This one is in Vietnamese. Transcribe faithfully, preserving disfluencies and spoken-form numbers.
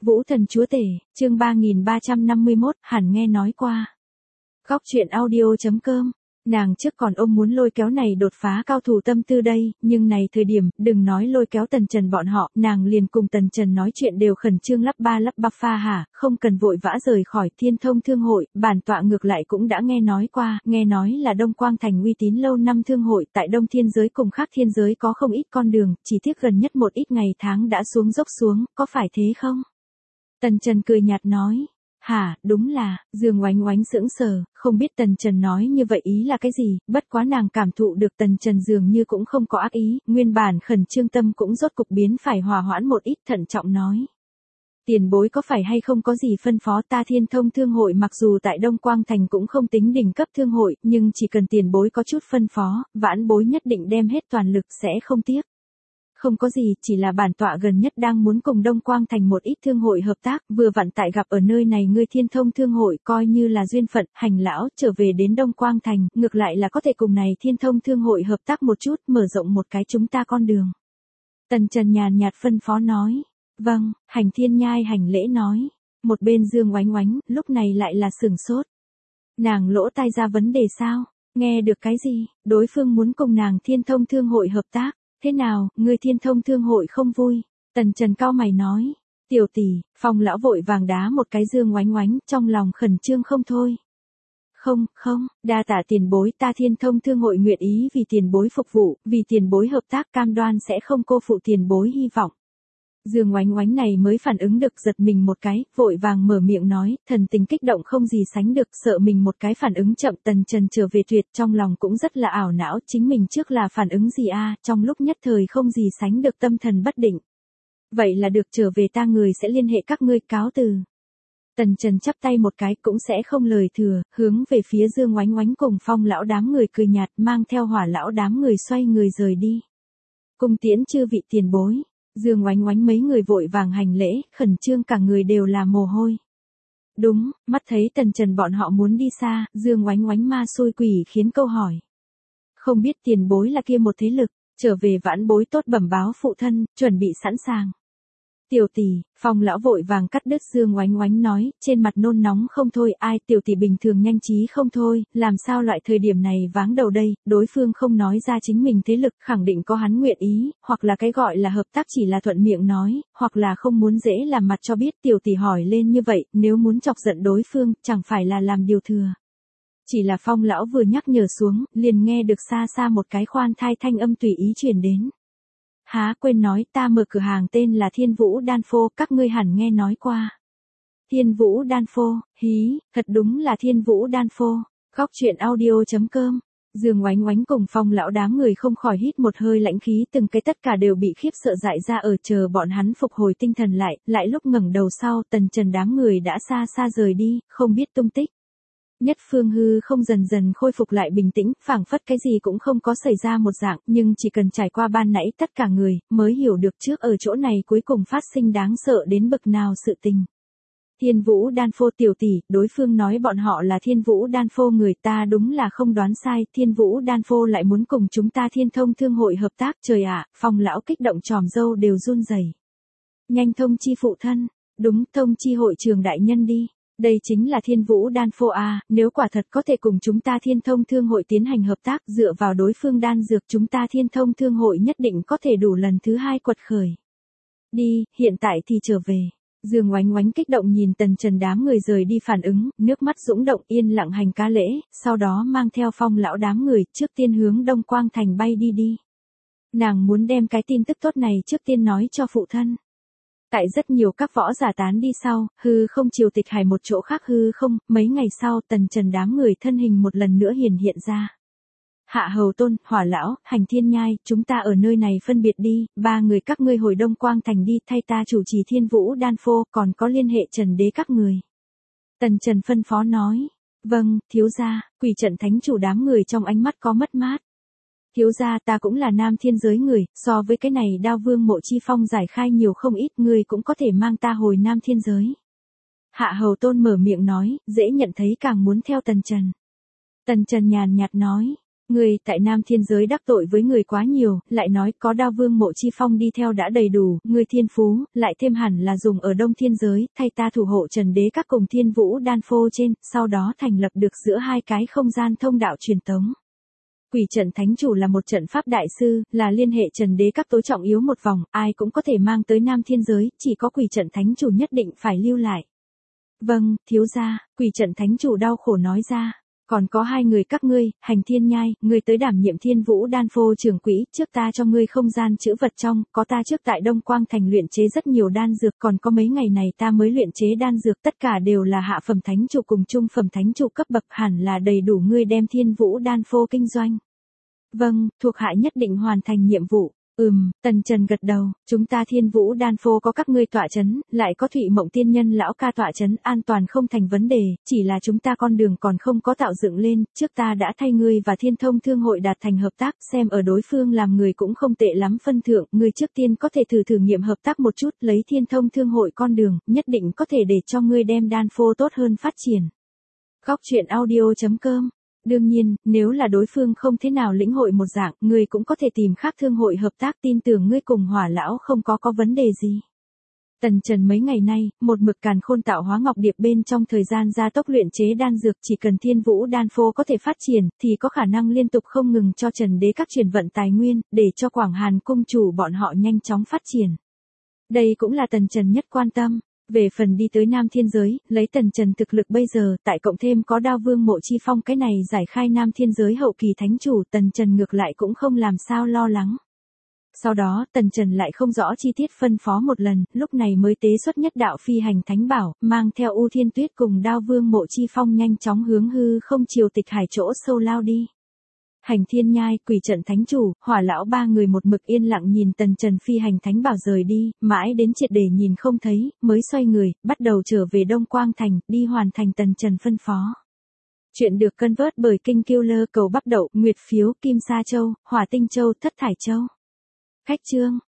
Vũ Thần Chúa Tể, chương ba nghìn ba trăm năm mươi mốt, hẳn nghe nói qua. Góc truyện audio.com. Nàng trước còn ôm muốn lôi kéo này đột phá cao thủ tâm tư đây, nhưng này thời điểm, đừng nói lôi kéo Tần Trần bọn họ, nàng liền cùng Tần Trần nói chuyện đều khẩn trương lắp ba lắp bắp pha hả, không cần vội vã rời khỏi Thiên Thông Thương hội, bản tọa ngược lại cũng đã nghe nói qua, nghe nói là Đông Quang Thành uy tín lâu năm thương hội, tại Đông Thiên giới cùng khác thiên giới có không ít con đường, chỉ tiếc gần nhất một ít ngày tháng đã xuống dốc xuống, có phải thế không? Tần Trần cười nhạt nói. Hả, đúng là, Dương Oánh Oánh sững sờ, không biết Tần Trần nói như vậy ý là cái gì, bất quá nàng cảm thụ được Tần Trần dường như cũng không có ác ý, nguyên bản khẩn trương tâm cũng rốt cục biến phải hòa hoãn một ít, thận trọng nói. Tiền bối có phải hay không có gì phân phó, ta Thiên Thông Thương hội mặc dù tại Đông Quang Thành cũng không tính đỉnh cấp thương hội, nhưng chỉ cần tiền bối có chút phân phó, vãn bối nhất định đem hết toàn lực sẽ không tiếc. Không có gì, chỉ là bản tọa gần nhất đang muốn cùng Đông Quang Thành một ít thương hội hợp tác, vừa vặn tại gặp ở nơi này ngươi Thiên Thông Thương hội coi như là duyên phận, hành lão trở về đến Đông Quang Thành, ngược lại là có thể cùng này Thiên Thông Thương hội hợp tác một chút, mở rộng một cái chúng ta con đường. Tần Trần nhàn nhạt phân phó nói, vâng, Hành Thiên Nhai hành lễ nói, một bên Dương Oánh Oánh, lúc này lại là sửng sốt. Nàng lỗ tai ra vấn đề sao, nghe được cái gì, đối phương muốn cùng nàng Thiên Thông Thương hội hợp tác. Thế nào, ngươi Thiên Thông Thương hội không vui? Tần Trần cau mày nói. Tiểu tỷ, Phong lão vội vàng đá một cái Dương Oánh Oánh, trong lòng khẩn trương không thôi. Không, không, đa tạ tiền bối, ta Thiên Thông Thương hội nguyện ý vì tiền bối phục vụ, vì tiền bối hợp tác cam đoan sẽ không cô phụ tiền bối hy vọng. Dương Oánh Oánh này mới phản ứng được, giật mình một cái, vội vàng mở miệng nói, thần tình kích động không gì sánh được, sợ mình một cái phản ứng chậm. Tần Trần trở về tuyệt, trong lòng cũng rất là ảo não, chính mình trước là phản ứng gì a, trong lúc nhất thời không gì sánh được tâm thần bất định. Vậy là được, trở về ta người sẽ liên hệ các ngươi, cáo từ. Tần Trần chắp tay một cái cũng sẽ không lời thừa, hướng về phía Dương Oánh Oánh cùng Phong lão đám người cười nhạt, mang theo Hỏa lão đám người xoay người rời đi. Cung tiễn chư vị tiền bối. Dương Oánh Oánh mấy người vội vàng hành lễ, khẩn trương cả người đều là mồ hôi. Đúng, mắt thấy Tần Trần bọn họ muốn đi xa, Dương Oánh Oánh ma xui quỷ khiến câu hỏi. Không biết tiền bối là kia một thế lực, trở về vãn bối tốt bẩm báo phụ thân, chuẩn bị sẵn sàng. Tiểu tỷ, Phong lão vội vàng cắt đứt Dương Oánh Oánh nói, trên mặt nôn nóng không thôi, ai, tiểu tỷ bình thường nhanh trí không thôi, làm sao loại thời điểm này váng đầu đây, đối phương không nói ra chính mình thế lực, khẳng định có hắn nguyện ý, hoặc là cái gọi là hợp tác chỉ là thuận miệng nói, hoặc là không muốn dễ làm mặt cho biết. Tiểu tỷ hỏi lên như vậy, nếu muốn chọc giận đối phương, chẳng phải là làm điều thừa. Chỉ là Phong lão vừa nhắc nhở xuống, liền nghe được xa xa một cái khoan thai thanh âm tùy ý truyền đến. Há quên nói, ta mở cửa hàng tên là Thiên Vũ Đan Phô, các ngươi hẳn nghe nói qua. Thiên Vũ Đan Phô, hí, thật đúng là Thiên Vũ Đan Phô. Góc truyện audio.com. Dương Oánh Oánh cùng Phong lão đám người không khỏi hít một hơi lãnh khí, từng cái tất cả đều bị khiếp sợ dại ra, ở chờ bọn hắn phục hồi tinh thần lại, lại lúc ngẩng đầu sau, Tần Trần đám người đã xa xa rời đi, không biết tung tích. Nhất Phương hư không dần dần khôi phục lại bình tĩnh, phảng phất cái gì cũng không có xảy ra một dạng, nhưng chỉ cần trải qua ban nãy tất cả người, mới hiểu được trước ở chỗ này cuối cùng phát sinh đáng sợ đến bậc nào sự tình. Thiên Vũ Đan Phô, tiểu tỷ, đối phương nói bọn họ là Thiên Vũ Đan Phô người, ta đúng là không đoán sai, Thiên Vũ Đan Phô lại muốn cùng chúng ta Thiên Thông Thương hội hợp tác, trời ạ, Phong lão kích động tròm râu đều run rẩy. Nhanh thông chi phụ thân, đúng, thông chi hội trường đại nhân đi. Đây chính là Thiên Vũ Đan Phô a, nếu quả thật có thể cùng chúng ta Thiên Thông Thương hội tiến hành hợp tác, dựa vào đối phương đan dược chúng ta Thiên Thông Thương hội nhất định có thể đủ lần thứ hai quật khởi. Đi, hiện tại thì trở về. Dương Oánh Oánh kích động nhìn Tần Trần đám người rời đi, phản ứng, nước mắt dũng động, yên lặng hành cá lễ, sau đó mang theo Phong lão đám người, trước tiên hướng Đông Quang Thành bay đi đi. Nàng muốn đem cái tin tức tốt này trước tiên nói cho phụ thân. Tại rất nhiều các võ giả tán đi sau, hư không triều tịch hải một chỗ khác hư không, mấy ngày sau Tần Trần đám người thân hình một lần nữa hiển hiện ra. Hạ Hầu Tôn, Hỏa lão, Hành Thiên Nhai, chúng ta ở nơi này phân biệt đi, ba người các ngươi hồi Đông Quang Thành đi, thay ta chủ trì Thiên Vũ Đan Phô, còn có liên hệ Trần đế các người. Tần Trần phân phó nói, vâng, thiếu gia, Quỷ trận thánh chủ đám người trong ánh mắt có mất mát. Thiếu gia, ta cũng là Nam Thiên giới người, so với cái này Đao Vương Mộ Chi Phong giải khai nhiều không ít, người cũng có thể mang ta hồi Nam Thiên giới. Hạ Hầu Tôn mở miệng nói, dễ nhận thấy càng muốn theo Tần Trần. Tần Trần nhàn nhạt nói, Người tại Nam Thiên giới đắc tội với người quá nhiều, lại nói có Đao Vương Mộ Chi Phong đi theo đã đầy đủ, người thiên phú, lại thêm hẳn là dùng ở Đông Thiên giới, thay ta thủ hộ Trần Đế các cùng Thiên Vũ Đan Phô trên, sau đó thành lập được giữa hai cái không gian thông đạo truyền tống. Quỷ trận thánh chủ là một trận pháp đại sư, là liên hệ Trần Đế các tối trọng yếu một vòng, ai cũng có thể mang tới Nam Thiên giới, chỉ có quỷ trận thánh chủ nhất định phải lưu lại. Vâng, thiếu gia, quỷ trận thánh chủ đau khổ nói ra. Còn có hai người các ngươi, Hành Thiên Nhai, ngươi tới đảm nhiệm Thiên Vũ Đan Phô trưởng quỹ, trước ta cho ngươi không gian chữ vật trong, có ta trước tại Đông Quang Thành luyện chế rất nhiều đan dược, còn có mấy ngày này ta mới luyện chế đan dược, tất cả đều là hạ phẩm thánh chủ cùng trung phẩm thánh chủ cấp bậc, hẳn là đầy đủ ngươi đem Thiên Vũ Đan Phô kinh doanh. Vâng, thuộc hạ nhất định hoàn thành nhiệm vụ. Ừm, Tần Trần gật đầu, chúng ta Thiên Vũ Đan Phô có các ngươi tọa chấn, lại có Thụy Mộng Tiên Nhân lão ca tọa chấn, an toàn không thành vấn đề, chỉ là chúng ta con đường còn không có tạo dựng lên, trước ta đã thay ngươi và Thiên Thông Thương hội đạt thành hợp tác, xem ở đối phương làm người cũng không tệ lắm phân thượng, ngươi trước tiên có thể thử thử nghiệm hợp tác một chút, lấy Thiên Thông Thương hội con đường, nhất định có thể để cho ngươi đem Đan Phô tốt hơn phát triển. Góc truyện audio chấm com. Đương nhiên, nếu là đối phương không thế nào lĩnh hội một dạng, ngươi cũng có thể tìm khác thương hội hợp tác, tin tưởng ngươi cùng Hỏa lão không có có vấn đề gì. Tần Trần mấy ngày nay, một mực càn khôn tạo hóa ngọc điệp bên trong thời gian gia tốc luyện chế đan dược, chỉ cần Thiên Vũ Đan Phô có thể phát triển, thì có khả năng liên tục không ngừng cho Trần Đế các chuyển vận tài nguyên, để cho Quảng Hàn cung chủ bọn họ nhanh chóng phát triển. Đây cũng là Tần Trần nhất quan tâm. Về phần đi tới Nam Thiên giới, lấy Tần Trần thực lực bây giờ, tại cộng thêm có Đao Vương Mộ Chi Phong cái này giải khai Nam Thiên giới hậu kỳ thánh chủ, Tần Trần ngược lại cũng không làm sao lo lắng. Sau đó, Tần Trần lại không rõ chi tiết phân phó một lần, lúc này mới tế xuất nhất đạo phi hành thánh bảo, mang theo U Thiên Tuyết cùng Đao Vương Mộ Chi Phong nhanh chóng hướng hư không triều tịch hải chỗ sâu lao đi. Hành Thiên Nhai, quỷ trận thánh chủ, Hỏa lão ba người một mực yên lặng nhìn Tần Trần phi hành thánh bảo rời đi, mãi đến triệt để nhìn không thấy, mới xoay người, bắt đầu trở về Đông Quang Thành, đi hoàn thành Tần Trần phân phó. Chuyện được cân vớt bởi Kinh Killer cầu bắp đậu, Nguyệt phiếu, Kim Sa Châu, Hỏa Tinh Châu, Thất Thải Châu. Khách chương.